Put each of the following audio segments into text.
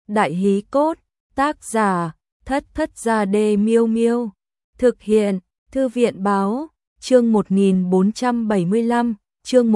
Đại hí cốt, tác giả, Thất Thất Gia Đê Miêu Miêu. Thực hiện, Thư viện báo, chương 1475, chương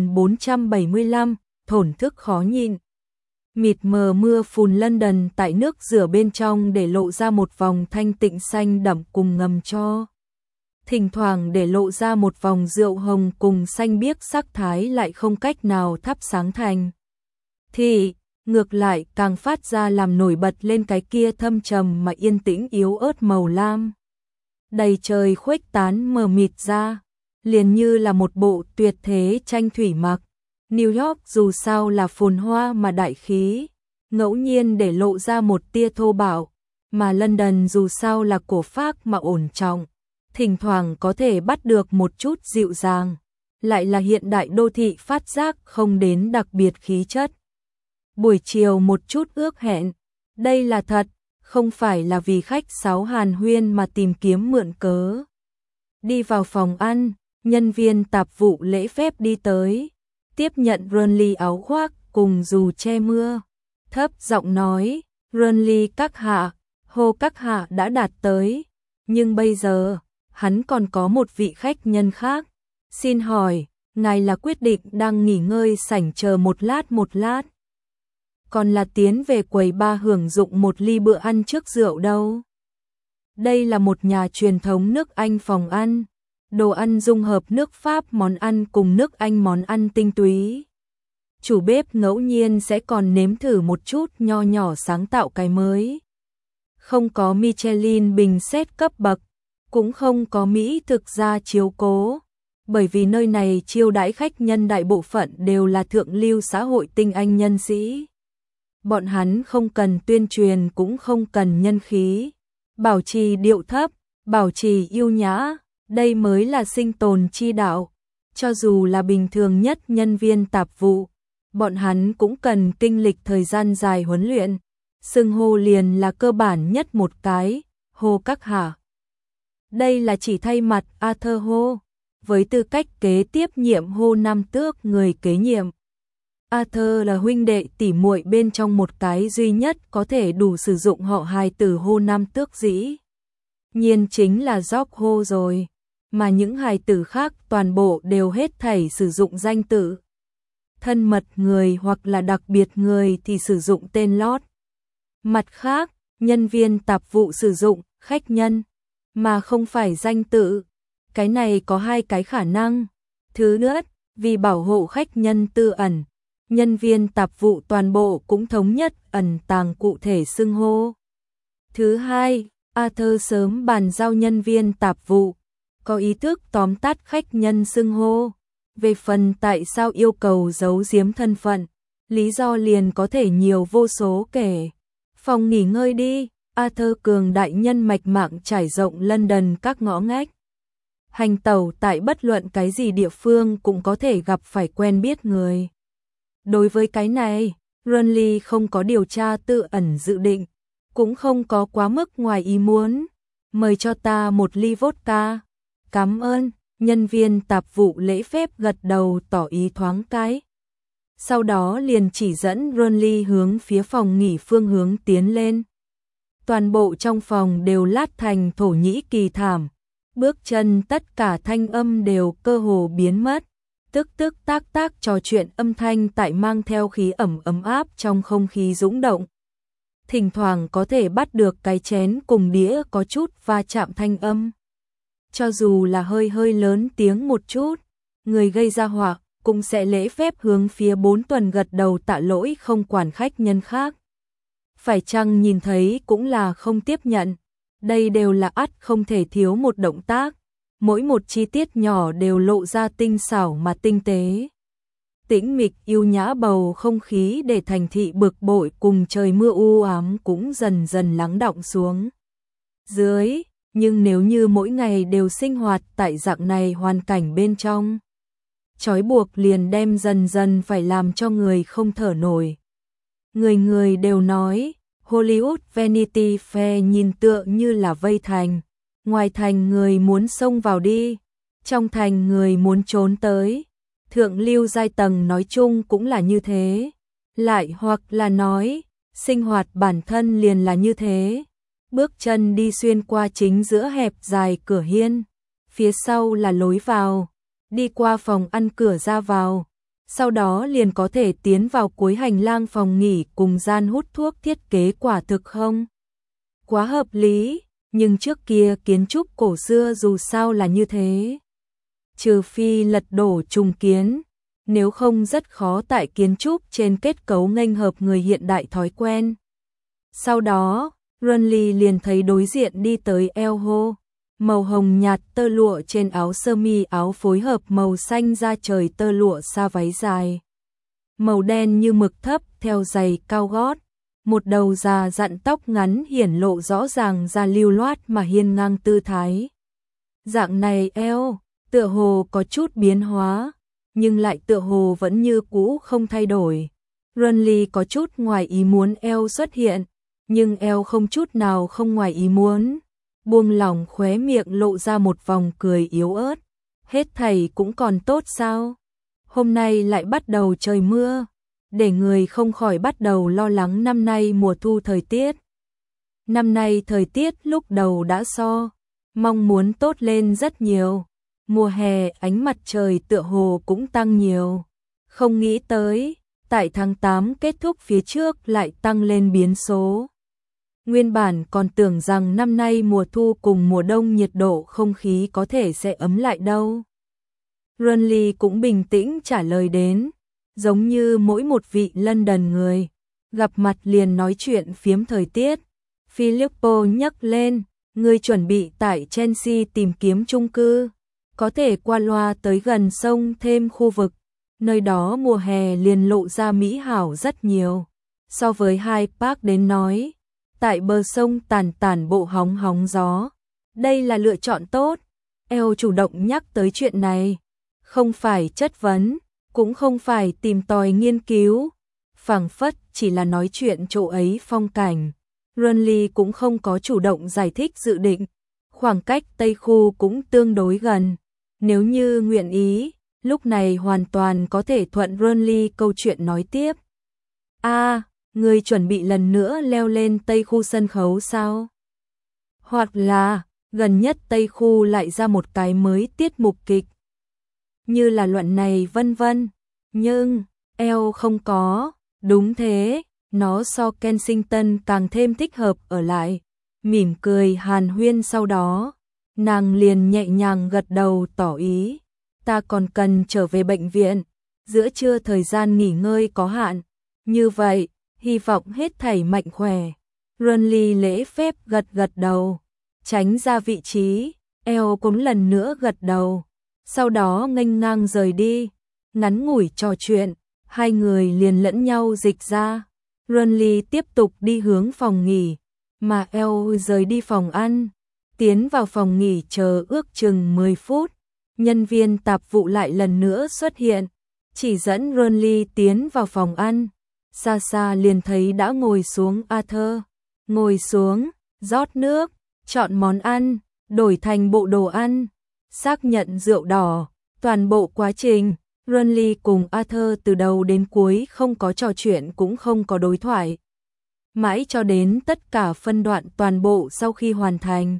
1475, thổn thức khó nhịn. Mịt mờ mưa phùn London tại nước rửa bên trong để lộ ra một vòng thanh tịnh xanh đậm cùng ngầm cho. Thỉnh thoảng để lộ ra một vòng rượu hồng cùng xanh biếc sắc thái lại không cách nào thắp sáng thành. Thì, ngược lại càng phát ra làm nổi bật lên cái kia thâm trầm mà yên tĩnh yếu ớt màu lam. Đầy trời khuếch tán mờ mịt ra, liền như là một bộ tuyệt thế tranh thủy mặc. New York dù sao là phồn hoa mà đại khí, ngẫu nhiên để lộ ra một tia thô bạo, mà London dù sao là cổ phác mà ổn trọng, thỉnh thoảng có thể bắt được một chút dịu dàng, lại là hiện đại đô thị phát giác không đến đặc biệt khí chất. Buổi chiều một chút ước hẹn, đây là thật, không phải là vì khách sáo hàn huyên mà tìm kiếm mượn cớ. Đi vào phòng ăn, nhân viên tạp vụ lễ phép đi tới, tiếp nhận Runley áo khoác cùng dù che mưa, thấp giọng nói, Runley các hạ, Hồ các hạ đã đạt tới, nhưng bây giờ, hắn còn có một vị khách nhân khác. Xin hỏi, ngài là quyết định đang nghỉ ngơi sảnh chờ một lát, còn là tiến về quầy bar hưởng dụng một ly bữa ăn trước rượu đâu? Đây là một nhà truyền thống nước Anh phòng ăn, đồ ăn dung hợp nước Pháp món ăn cùng nước Anh món ăn tinh túy. Chủ bếp ngẫu nhiên sẽ còn nếm thử một chút nho nhỏ sáng tạo cái mới. Không có Michelin bình xét cấp bậc, cũng không có Mỹ thực gia chiếu cố, bởi vì nơi này chiêu đãi khách nhân đại bộ phận đều là thượng lưu xã hội tinh anh nhân sĩ. Bọn hắn không cần tuyên truyền cũng không cần nhân khí, bảo trì điệu thấp, bảo trì yêu nhã, đây mới là sinh tồn chi đạo. Cho dù là bình thường nhất nhân viên tạp vụ, bọn hắn cũng cần kinh lịch thời gian dài huấn luyện. Xưng hô liền là cơ bản nhất một cái, Hồ các hạ. Đây là chỉ thay mặt Arthur Hồ, với tư cách kế tiếp nhiệm Hồ Nam Tước người kế nhiệm. Arthur là huynh đệ tỉ muội bên trong một cái duy nhất có thể đủ sử dụng họ hài từ Hồ Nam Tước dĩ nhiên chính là George Hồ rồi, mà những hài tử khác toàn bộ đều hết thảy sử dụng danh tự. Thân mật người hoặc là đặc biệt người thì sử dụng tên lót. Mặt khác, nhân viên tạp vụ sử dụng khách nhân, mà không phải danh tự. Cái này có hai cái khả năng. Thứ nhất, vì bảo hộ khách nhân tư ẩn, nhân viên tạp vụ toàn bộ cũng thống nhất ẩn tàng cụ thể xưng hô. Thứ hai, Arthur sớm bàn giao nhân viên tạp vụ, có ý thức tóm tắt khách nhân xưng hô. Về phần tại sao yêu cầu giấu giếm thân phận, lý do liền có thể nhiều vô số kể. Phòng nghỉ ngơi đi, Arthur cường đại nhân mạch mạng trải rộng London các ngõ ngách. Hành tẩu tại bất luận cái gì địa phương cũng có thể gặp phải quen biết người. Đối với cái này, Runley không có điều tra tự ẩn dự định, cũng không có quá mức ngoài ý muốn. Mời cho ta một ly vodka. Cảm ơn, nhân viên tạp vụ lễ phép gật đầu tỏ ý thoáng cái. Sau đó liền chỉ dẫn Runley hướng phía phòng nghỉ phương hướng tiến lên. Toàn bộ trong phòng đều lát thành Thổ Nhĩ Kỳ thảm, bước chân tất cả thanh âm đều cơ hồ biến mất, tức tức tác tác trò chuyện âm thanh tại mang theo khí ấm áp trong không khí dũng động. Thỉnh thoảng có thể bắt được cái chén cùng đĩa có chút va chạm thanh âm. Cho dù là hơi lớn tiếng một chút, người gây ra họa cũng sẽ lễ phép hướng phía 4 tuần gật đầu tạ lỗi không quản khách nhân khác. Phải chăng nhìn thấy cũng là không tiếp nhận, đây đều là ắt không thể thiếu một động tác, mỗi một chi tiết nhỏ đều lộ ra tinh xảo mà tinh tế. Tĩnh mịch yêu nhã bầu không khí để thành thị bực bội cùng trời mưa u ám cũng dần dần lắng đọng xuống dưới, nhưng nếu như mỗi ngày đều sinh hoạt tại dạng này hoàn cảnh bên trong, trói buộc liền đem dần dần phải làm cho người không thở nổi. Người đều nói, Hollywood Vanity Fair nhìn tựa như là vây thành, ngoài thành người muốn xông vào đi, trong thành người muốn trốn tới. Thượng lưu giai tầng nói chung cũng là như thế, lại hoặc là nói, Sinh hoạt bản thân liền là như thế. Bước chân đi xuyên qua chính giữa hẹp dài cửa hiên, phía sau là lối vào, đi qua phòng ăn cửa ra vào, sau đó liền có thể tiến vào cuối hành lang phòng nghỉ cùng gian hút thuốc. Thiết kế quả thực không quá hợp lý, nhưng trước kia kiến trúc cổ xưa dù sao là như thế. Trừ phi lật đổ trùng kiến, nếu không rất khó tại kiến trúc trên kết cấu nghênh hợp người hiện đại thói quen. Sau đó, Runly liền thấy đối diện đi tới Elho, màu hồng nhạt tơ lụa trên áo sơ mi, áo phối hợp màu xanh da trời tơ lụa xa váy dài. Màu đen như mực thấp theo giày cao gót, một đầu già dặn tóc ngắn hiển lộ rõ ràng ra lưu loát mà hiên ngang tư thái. Dạng này eo, tựa hồ có chút biến hóa, nhưng lại tựa hồ vẫn như cũ không thay đổi. Runly có chút ngoài ý muốn eo xuất hiện, nhưng eo không chút nào không ngoài ý muốn. Buông lỏng khóe miệng lộ ra một vòng cười yếu ớt. Hết thảy cũng còn tốt sao? Hôm nay lại bắt đầu trời mưa, để người không khỏi bắt đầu lo lắng năm nay mùa thu thời tiết. Năm nay thời tiết lúc đầu đã mong muốn tốt lên rất nhiều. Mùa hè ánh mặt trời tựa hồ cũng tăng nhiều. Không nghĩ tới, tại tháng 8 kết thúc phía trước lại tăng lên biến số. Nguyên bản còn tưởng rằng năm nay mùa thu cùng mùa đông nhiệt độ không khí có thể sẽ ấm lại đâu. Runly cũng bình tĩnh trả lời đến, giống như mỗi một vị London người, gặp mặt liền nói chuyện phiếm thời tiết. Filippo nhắc lên, người chuẩn bị tại Chelsea tìm kiếm chung cư, có thể qua loa tới gần sông thêm khu vực, nơi đó mùa hè liền lộ ra mỹ hảo rất nhiều. So với Hyde Park đến nói, tại bờ sông tàn tàn bộ hóng hóng gió, đây là lựa chọn tốt. El chủ động nhắc tới chuyện này, không phải chất vấn, cũng không phải tìm tòi nghiên cứu, phảng phất chỉ là nói chuyện chỗ ấy phong cảnh. Runly cũng không có chủ động giải thích dự định, khoảng cách Tây Khu cũng tương đối gần. Nếu như nguyện ý, lúc này hoàn toàn có thể thuận Runly câu chuyện nói tiếp. Người chuẩn bị lần nữa leo lên Tây Khu sân khấu sao? Hoặc là, gần nhất Tây Khu lại ra một cái mới tiết mục kịch. Như là luận này vân vân. Nhưng, El không có, đúng thế, nó so Kensington càng thêm thích hợp ở lại. Mỉm cười hàn huyên sau đó, nàng liền nhẹ nhàng gật đầu tỏ ý. Ta còn cần trở về bệnh viện, giữa trưa thời gian nghỉ ngơi có hạn. Như vậy, hy vọng hết thảy mạnh khỏe. Runly lễ phép gật gật đầu, tránh ra vị trí. El cũng lần nữa gật đầu, sau đó nghênh ngang rời đi. Ngắn ngủi trò chuyện, hai người liền lẫn nhau dịch ra. Runly tiếp tục đi hướng phòng nghỉ, mà El rời đi phòng ăn, tiến vào phòng nghỉ chờ ước chừng 10 phút. Nhân viên tạp vụ lại lần nữa xuất hiện, chỉ dẫn Runly tiến vào phòng ăn. Xa xa liền thấy đã ngồi xuống Arthur, ngồi xuống, rót nước, chọn món ăn, đổi thành bộ đồ ăn, xác nhận rượu đỏ. Toàn bộ quá trình, Runly cùng Arthur từ đầu đến cuối không có trò chuyện cũng không có đối thoại. Mãi cho đến tất cả phân đoạn toàn bộ sau khi hoàn thành,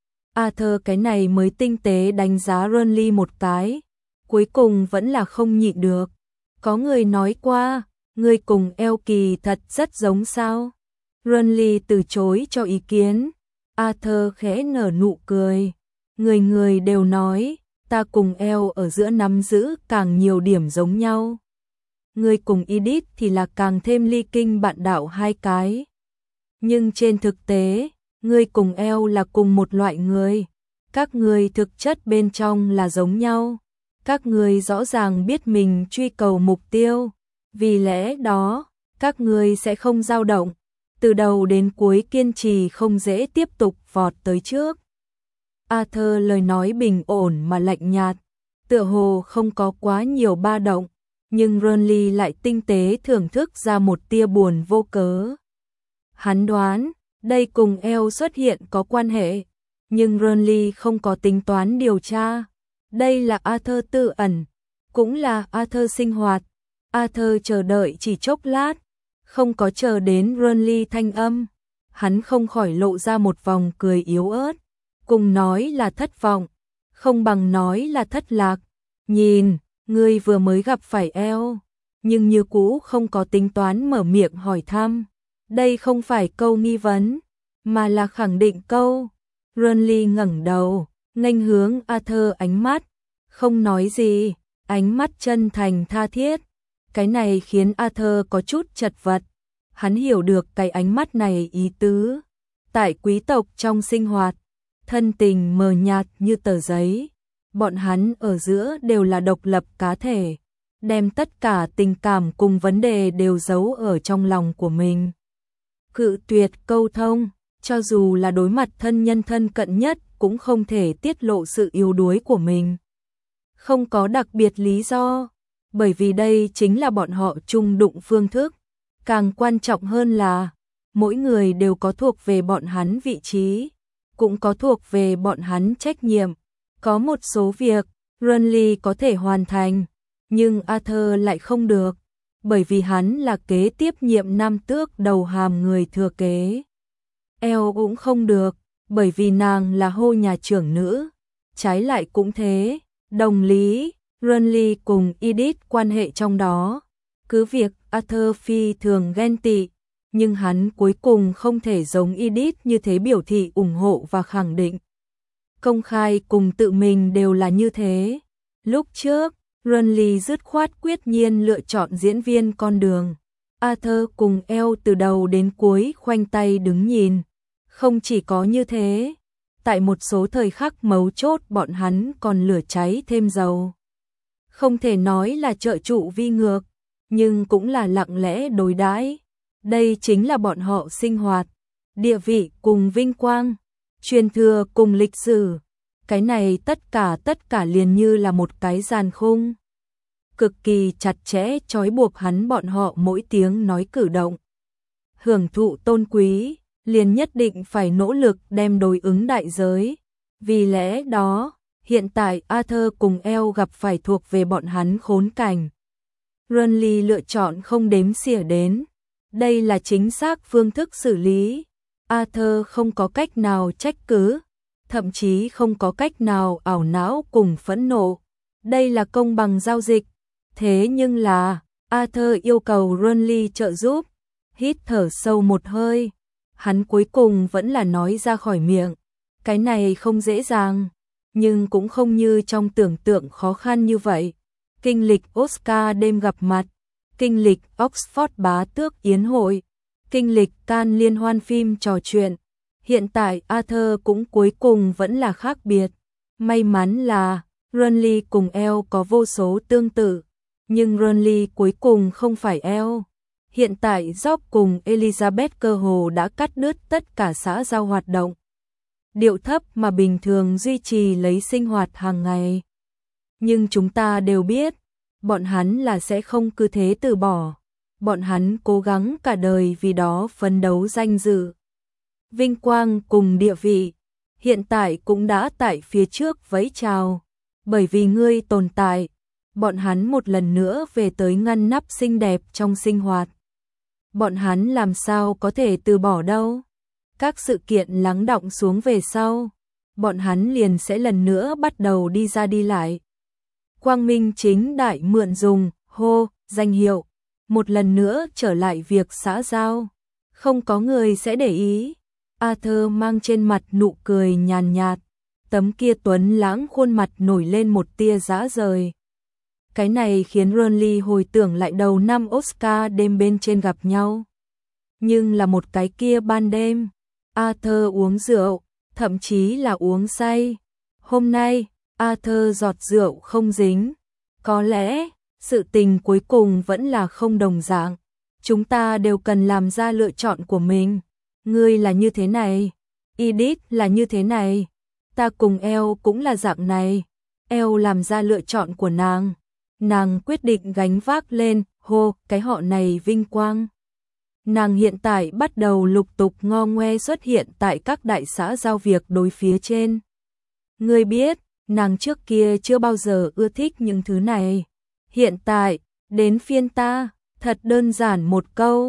Arthur cái này mới tinh tế đánh giá Runly một cái, cuối cùng vẫn là không nhịn được. Có người nói qua, người cùng El kỳ thật rất giống sao? Runly từ chối cho ý kiến. Arthur khẽ nở nụ cười. Người người đều nói, ta cùng El ở giữa nắm giữ càng nhiều điểm giống nhau. Người cùng Edith thì là càng thêm ly kinh bạn đạo hai cái. Nhưng trên thực tế, người cùng El là cùng một loại người. Các người thực chất bên trong là giống nhau. Các người rõ ràng biết mình truy cầu mục tiêu. Vì lẽ đó, các người sẽ không dao động. Từ đầu đến cuối kiên trì không dễ tiếp tục vọt tới trước. Arthur lời nói bình ổn mà lạnh nhạt, tựa hồ không có quá nhiều ba động, nhưng Runly lại tinh tế thưởng thức ra một tia buồn vô cớ. Hắn đoán, đây cùng El xuất hiện có quan hệ, nhưng Runly không có tính toán điều tra. Đây là Arthur tự ẩn, cũng là Arthur sinh hoạt. Arthur chờ đợi chỉ chốc lát, Không có chờ đến Renly thanh âm, hắn không khỏi lộ ra một vòng cười yếu ớt, cùng nói là thất vọng, không bằng nói là thất lạc. Nhìn, ngươi vừa mới gặp phải eo, nhưng như cũ không có tính toán mở miệng hỏi thăm. Đây không phải câu nghi vấn, mà là khẳng định câu. Renly ngẩng đầu, nghênh hướng Arthur ánh mắt, không nói gì, ánh mắt chân thành tha thiết. Cái này khiến Arthur có chút chật vật. Hắn hiểu được cái ánh mắt này ý tứ. Tại quý tộc trong sinh hoạt, thân tình mờ nhạt như tờ giấy. Bọn hắn ở giữa đều là độc lập cá thể, đem tất cả tình cảm cùng vấn đề đều giấu ở trong lòng của mình. Cự tuyệt câu thông, cho dù là đối mặt thân nhân thân cận nhất cũng không thể tiết lộ sự yếu đuối của mình. Không có đặc biệt lý do, bởi vì đây chính là bọn họ chung đụng phương thức. Càng quan trọng hơn là, mỗi người đều có thuộc về bọn hắn vị trí, cũng có thuộc về bọn hắn trách nhiệm. Có một số việc, Renly có thể hoàn thành, nhưng Arthur lại không được, bởi vì hắn là kế tiếp nhiệm nam tước đầu hàm người thừa kế. Elle cũng không được, bởi vì nàng là hô nhà trưởng nữ. Trái lại cũng thế, đồng lý, Renly cùng Edith quan hệ trong đó. Cứ việc Arthur phi thường ghen tị, nhưng hắn cuối cùng không thể giống Edith như thế biểu thị ủng hộ và khẳng định. Công khai cùng tự mình đều là như thế. Lúc trước, Renly dứt khoát quyết nhiên lựa chọn diễn viên con đường. Arthur cùng Elle từ đầu đến cuối khoanh tay đứng nhìn. Không chỉ có như thế, tại một số thời khắc mấu chốt bọn hắn còn lửa cháy thêm dầu. Không thể nói là trợ trụ vi ngược, nhưng cũng là lặng lẽ đối đãi. Đây chính là bọn họ sinh hoạt, địa vị cùng vinh quang, truyền thừa cùng lịch sử. Cái này tất cả liền như là một cái giàn khung. Cực kỳ chặt chẽ trói buộc hắn bọn họ mỗi tiếng nói cử động. Hưởng thụ tôn quý, liền nhất định phải nỗ lực đem đối ứng đại giới. Vì lẽ đó, hiện tại Arthur cùng Elle gặp phải thuộc về bọn hắn khốn cảnh. Renly lựa chọn không đếm xỉa đến. Đây là chính xác phương thức xử lý. Arthur không có cách nào trách cứ, thậm chí không có cách nào ảo não cùng phẫn nộ. Đây là công bằng giao dịch. Thế nhưng là, Arthur yêu cầu Renly trợ giúp. Hít thở sâu một hơi, hắn cuối cùng vẫn là nói ra khỏi miệng. Cái này không dễ dàng, nhưng cũng không như trong tưởng tượng khó khăn như vậy. Kinh lịch Oscar đêm gặp mặt, kinh lịch Oxford bá tước yến hội, kinh lịch Cannes liên hoan phim trò chuyện. Hiện tại Arthur cũng cuối cùng vẫn là khác biệt. May mắn là Renly cùng Elle có vô số tương tự, nhưng Renly cuối cùng không phải Elle. Hiện tại Job cùng Elizabeth cơ hồ đã cắt đứt tất cả xã giao hoạt động. Điệu thấp mà bình thường duy trì lấy sinh hoạt hàng ngày. Nhưng chúng ta đều biết, bọn hắn là sẽ không cứ thế từ bỏ. Bọn hắn cố gắng cả đời vì đó phấn đấu danh dự, vinh quang cùng địa vị. Hiện tại cũng đã tại phía trước vẫy chào. Bởi vì ngươi tồn tại, bọn hắn một lần nữa về tới ngăn nắp xinh đẹp trong sinh hoạt. Bọn hắn làm sao có thể từ bỏ đâu. Các sự kiện lắng đọng xuống về sau, bọn hắn liền sẽ lần nữa bắt đầu đi ra đi lại. Quang minh chính đại mượn dùng, danh hiệu, một lần nữa trở lại việc xã giao. Không có người sẽ để ý. Arthur mang trên mặt nụ cười nhàn nhạt, tấm kia tuấn lãng khuôn mặt nổi lên một tia dã rời. Cái này khiến Renly hồi tưởng lại đầu năm Oscar đêm bên trên gặp nhau. Nhưng là một cái kia ban đêm, Arthur uống rượu, thậm chí là uống say. Hôm nay, Arthur giọt rượu không dính. Có lẽ, sự tình cuối cùng vẫn là không đồng dạng. Chúng ta đều cần làm ra lựa chọn của mình. Ngươi là như thế này, Edith là như thế này, ta cùng Elle cũng là dạng này. Elle làm ra lựa chọn của nàng. Nàng quyết định gánh vác lên, cái họ này vinh quang. Nàng hiện tại bắt đầu lục tục ngo ngoe xuất hiện tại các đại xã giao việc đối phía trên. Ngươi biết, nàng trước kia chưa bao giờ ưa thích những thứ này. Hiện tại, đến phiên ta, thật đơn giản một câu.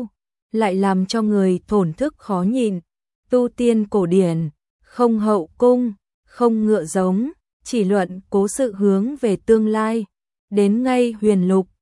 lại làm cho người thổn thức khó nhịn. Tu tiên cổ điển, không hậu cung, không ngựa giống, chỉ luận cố sự hướng về tương lai. Đến ngay huyền lục,